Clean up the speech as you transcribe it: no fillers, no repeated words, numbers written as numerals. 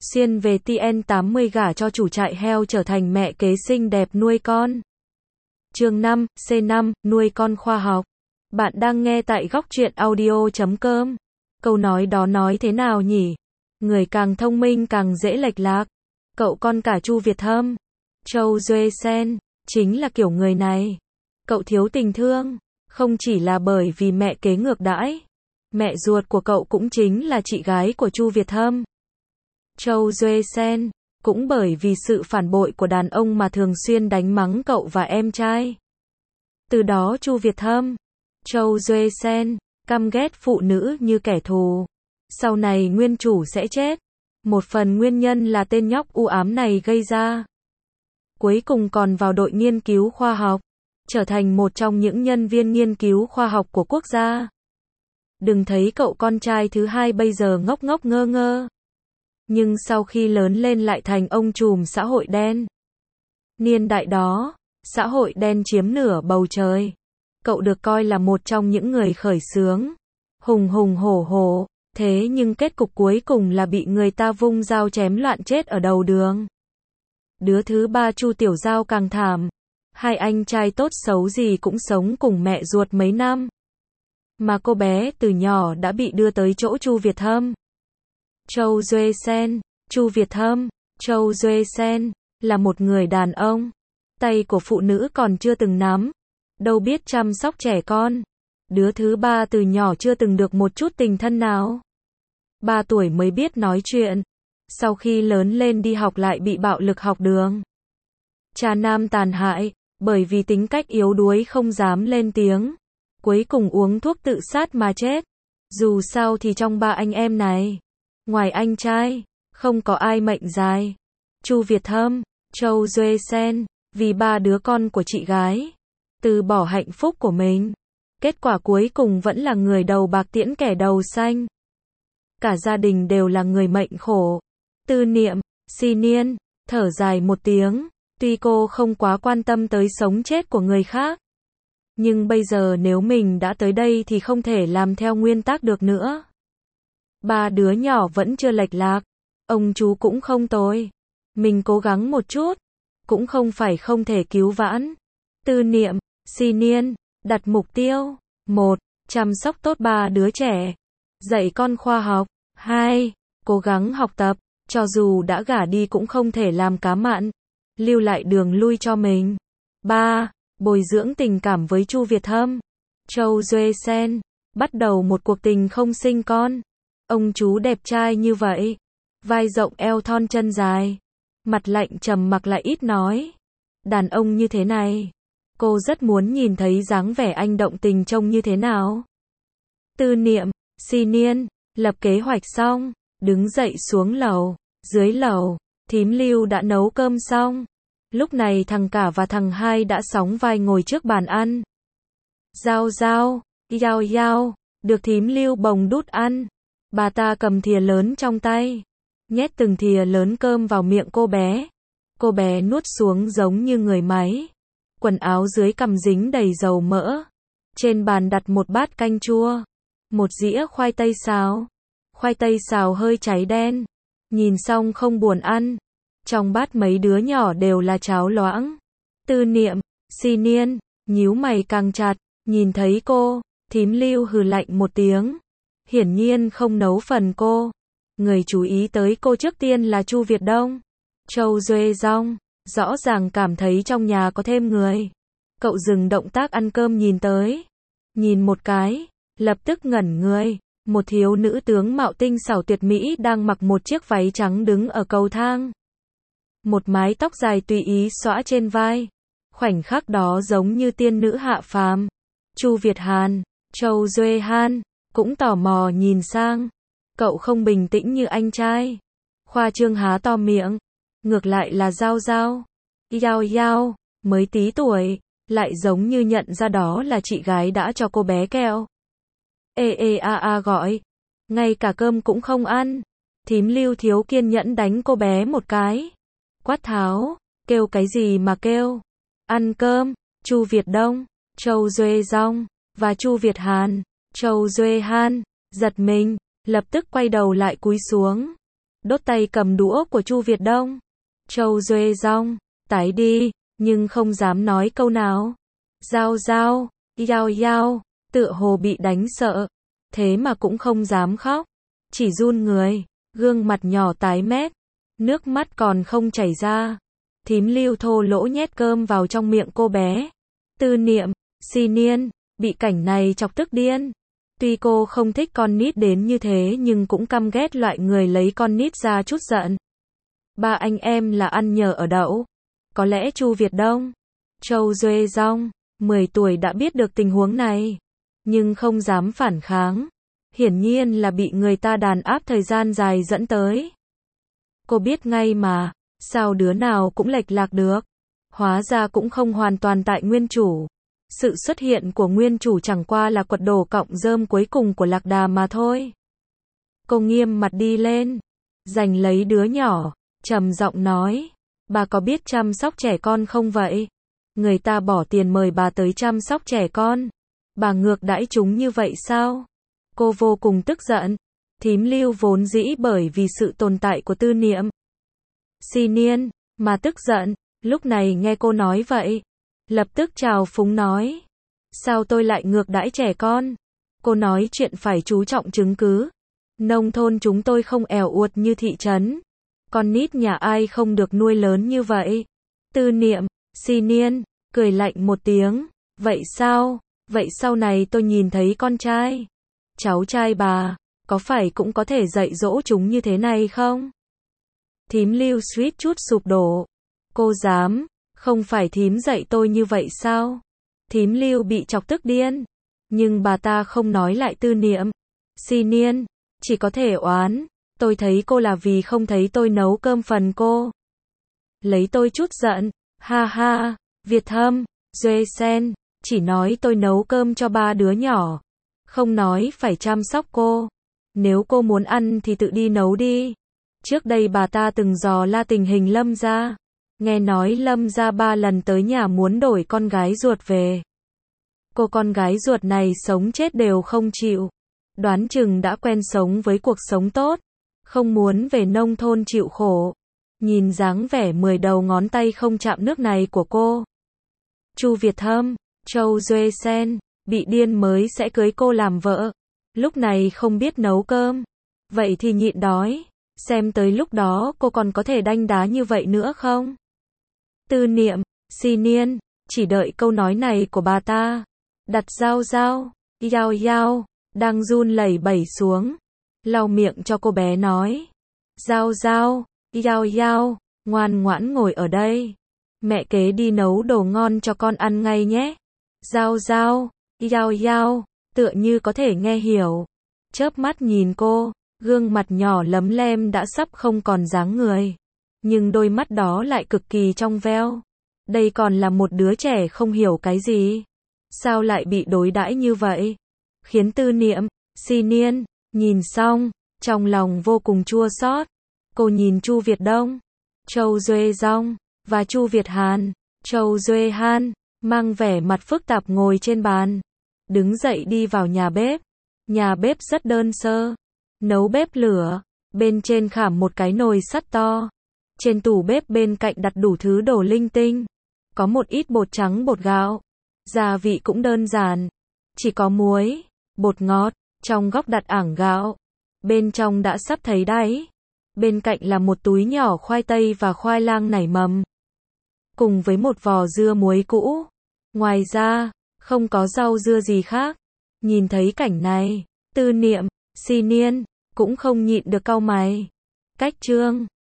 Xuyên về TN80 gả cho chủ trại heo trở thành mẹ kế xinh đẹp nuôi con. Chương 5, C5, nuôi con khoa học. Bạn đang nghe tại góc truyện audio.com. Câu nói đó nói thế nào nhỉ? Người càng thông minh càng dễ lệch lạc. Cậu con cả Chu Việt Hâm, Châu Duê Sen, chính là kiểu người này. Cậu thiếu tình thương, không chỉ là bởi vì mẹ kế ngược đãi. Mẹ ruột của cậu cũng chính là chị gái của Chu Việt Hâm, Châu Duê Sen, cũng bởi vì sự phản bội của đàn ông mà thường xuyên đánh mắng cậu và em trai. Từ đó Chu Việt Hâm, Châu Duê Sen, căm ghét phụ nữ như kẻ thù. Sau này nguyên chủ sẽ chết. Một phần nguyên nhân là tên nhóc u ám này gây ra. Cuối cùng còn vào đội nghiên cứu khoa học, trở thành một trong những nhân viên nghiên cứu khoa học của quốc gia. Đừng thấy cậu con trai thứ hai bây giờ ngốc ngốc ngơ ngơ, nhưng sau khi lớn lên lại thành ông trùm xã hội đen. Niên đại đó, xã hội đen chiếm nửa bầu trời. Cậu được coi là một trong những người khởi xướng, hùng hùng hổ hổ, thế nhưng kết cục cuối cùng là bị người ta vung dao chém loạn chết ở đầu đường. Đứa thứ ba Chu Tiểu Giao càng thảm. Hai anh trai tốt xấu gì cũng sống cùng mẹ ruột mấy năm. Mà cô bé từ nhỏ đã bị đưa tới chỗ Chu Việt Hâm, Châu Duê Sen. Chu Việt Hâm, Châu Duê Sen, là một người đàn ông. Tay của phụ nữ còn chưa từng nắm. Đâu biết chăm sóc trẻ con. Đứa thứ ba từ nhỏ chưa từng được một chút tình thân nào. 3 tuổi mới biết nói chuyện. Sau khi lớn lên đi học lại bị bạo lực học đường. Cha nam tàn hại, bởi vì tính cách yếu đuối không dám lên tiếng. Cuối cùng uống thuốc tự sát mà chết. Dù sao thì trong 3 anh em này, ngoài anh trai, không có ai mệnh dài. Chu Việt Hâm, Châu Duê Sen, vì 3 đứa con của chị gái, từ bỏ hạnh phúc của mình. Kết quả cuối cùng vẫn là người đầu bạc tiễn kẻ đầu xanh. Cả gia đình đều là người mệnh khổ. Tư Niệm, Si Niên, thở dài một tiếng. Tuy cô không quá quan tâm tới sống chết của người khác, nhưng bây giờ nếu mình đã tới đây thì không thể làm theo nguyên tắc được nữa. 3 đứa nhỏ vẫn chưa lệch lạc. Ông chú cũng không tồi. Mình cố gắng một chút, cũng không phải không thể cứu vãn. Tư Niệm, Si Niên, đặt mục tiêu. 1. Chăm sóc tốt 3 đứa trẻ. Dạy con khoa học. 2. Cố gắng học tập. Cho dù đã gả đi cũng không thể làm cá mặn. Lưu lại đường lui cho mình. 3. Bồi dưỡng tình cảm với Chu Việt Hâm, Châu Duê Sen. Bắt đầu một cuộc tình không sinh con. Ông chú đẹp trai như vậy. Vai rộng eo thon chân dài. Mặt lạnh trầm mặc lại ít nói. Đàn ông như thế này, cô rất muốn nhìn thấy dáng vẻ anh động tình trông như thế nào. Tư Niệm, Si Niên, lập kế hoạch xong, đứng dậy xuống lầu. Dưới lầu, thím Lưu đã nấu cơm xong. Lúc này thằng cả và thằng hai đã sóng vai ngồi trước bàn ăn. Giao giao, yao yao, được thím Lưu bồng đút ăn. Bà ta cầm thìa lớn trong tay, nhét từng thìa lớn cơm vào miệng cô bé. Cô bé nuốt xuống giống như người máy. Quần áo dưới cằm dính đầy dầu mỡ. Trên bàn đặt một bát canh chua, một dĩa khoai tây xào. Khoai tây xào hơi cháy đen, nhìn xong không buồn ăn. Trong bát mấy đứa nhỏ đều là cháo loãng. Tư Niệm, Si Niên, nhíu mày càng chặt. Nhìn thấy cô, thím Lưu hừ lạnh một tiếng. Hiển nhiên không nấu phần cô. Người chú ý tới cô trước tiên là Chu Việt Đông, Châu Duê Dong. Rõ ràng cảm thấy trong nhà có thêm người. Cậu dừng động tác ăn cơm nhìn tới. Nhìn một cái, lập tức ngẩn người. Một thiếu nữ tướng mạo tinh xảo tuyệt mỹ đang mặc một chiếc váy trắng đứng ở cầu thang. Một mái tóc dài tùy ý xõa trên vai. Khoảnh khắc đó giống như tiên nữ hạ phàm. Chu Việt Hàn, Châu Duê Han, cũng tò mò nhìn sang. Cậu không bình tĩnh như anh trai. Khoa trương há to miệng. Ngược lại là Giao Giao, Yao Yao, mới tí tuổi, lại giống như nhận ra đó là chị gái đã cho cô bé kẹo. Ê ê a a gọi. Ngay cả cơm cũng không ăn. Thím Lưu thiếu kiên nhẫn đánh cô bé một cái. Quát tháo, kêu cái gì mà kêu. Ăn cơm. Chu Việt Đông, Châu Duê Dong, và Chu Việt Hàn, Châu Duê Han, giật mình, lập tức quay đầu lại cúi xuống. đốt tay cầm đũa của Chu Việt Đông. Châu Duệ Dong, tái đi, nhưng không dám nói câu nào. Giao giao, yao yao, tựa hồ bị đánh sợ, thế mà cũng không dám khóc, chỉ run người, gương mặt nhỏ tái mét, nước mắt còn không chảy ra. Thím Lưu thô lỗ nhét cơm vào trong miệng cô bé. Tư Niệm, Si Niên, bị cảnh này chọc tức điên. Tuy cô không thích con nít đến như thế nhưng cũng căm ghét loại người lấy con nít ra chút giận. Ba anh em là ăn nhờ ở đậu. Có lẽ Chu Việt Đông, Châu Duệ Dong, 10 tuổi đã biết được tình huống này, nhưng không dám phản kháng. Hiển nhiên là bị người ta đàn áp thời gian dài dẫn tới. Cô biết ngay mà, sao đứa nào cũng lệch lạc được. Hóa ra cũng không hoàn toàn tại nguyên chủ. Sự xuất hiện của nguyên chủ chẳng qua là quật đổ cọng rơm cuối cùng của lạc đà mà thôi. Cô nghiêm mặt đi lên, giành lấy đứa nhỏ, trầm giọng nói, bà có biết chăm sóc trẻ con không vậy? Người ta bỏ tiền mời bà tới chăm sóc trẻ con, bà ngược đãi chúng như vậy sao? Cô vô cùng tức giận. Thím Lưu vốn dĩ bởi vì sự tồn tại của Tư Niệm, Si Niên mà tức giận, lúc này nghe cô nói vậy, lập tức trào phúng nói, sao tôi lại ngược đãi trẻ con? Cô nói chuyện phải chú trọng chứng cứ. Nông thôn chúng tôi không ẻo uột như thị trấn. Con nít nhà ai không được nuôi lớn như vậy? Tư Niệm, Si Niên, cười lạnh một tiếng, vậy sao? Vậy sau này tôi nhìn thấy con trai, cháu trai bà, có phải cũng có thể dạy dỗ chúng như thế này không? Thím Lưu suýt chút sụp đổ. Cô dám, không phải thím dạy tôi như vậy sao? Thím Lưu bị chọc tức điên. Nhưng bà ta không nói lại Tư Niệm, Si Niên, chỉ có thể oán, tôi thấy cô là vì không thấy tôi nấu cơm phần cô. Lấy tôi chút giận, ha ha, Việt Thâm, Duệ Sen, chỉ nói tôi nấu cơm cho 3 đứa nhỏ, không nói phải chăm sóc cô. Nếu cô muốn ăn thì tự đi nấu đi. Trước đây bà ta từng dò la tình hình Lâm gia, nghe nói Lâm gia 3 lần tới nhà muốn đổi con gái ruột về. Cô con gái ruột này sống chết đều không chịu, đoán chừng đã quen sống với cuộc sống tốt, không muốn về nông thôn chịu khổ. Nhìn dáng vẻ 10 đầu ngón tay không chạm nước này của cô. Chu Việt Thâm, Châu Duệ Sen, bị điên mới sẽ cưới cô làm vợ. Lúc này không biết nấu cơm, vậy thì nhịn đói, xem tới lúc đó cô còn có thể đanh đá như vậy nữa không? Tư Niệm, Si Niên, chỉ đợi câu nói này của bà ta. Đặt dao dao, yao yao, đang run lẩy bẩy xuống, lau miệng cho cô bé nói. Dao dao, yao yao, ngoan ngoãn ngồi ở đây. Mẹ kế đi nấu đồ ngon cho con ăn ngay nhé. Dao dao, yao yao, tựa như có thể nghe hiểu. Chớp mắt nhìn cô, gương mặt nhỏ lấm lem đã sắp không còn dáng người. Nhưng đôi mắt đó lại cực kỳ trong veo. Đây còn là một đứa trẻ không hiểu cái gì. Sao lại bị đối đãi như vậy? Khiến Tư Niệm, Si Niên, nhìn xong, trong lòng vô cùng chua xót. Cô nhìn Chu Việt Đông, Châu Duệ Dong, và Chu Việt Hàn, Châu Duệ Han, mang vẻ mặt phức tạp ngồi trên bàn. Đứng dậy đi vào nhà bếp. Nhà bếp rất đơn sơ. Nấu bếp lửa, bên trên khảm một cái nồi sắt to. Trên tủ bếp bên cạnh đặt đủ thứ đồ linh tinh. Có một ít bột trắng bột gạo. Gia vị cũng đơn giản. Chỉ có muối, bột ngọt, trong góc đặt ảng gạo. Bên trong đã sắp thấy đáy. Bên cạnh là một túi nhỏ khoai tây và khoai lang nảy mầm. Cùng với một vò dưa muối cũ. Ngoài ra, không có rau dưa gì khác. Nhìn thấy cảnh này, Tư Niệm, Si Niên, cũng không nhịn được cau mày. Cách trương.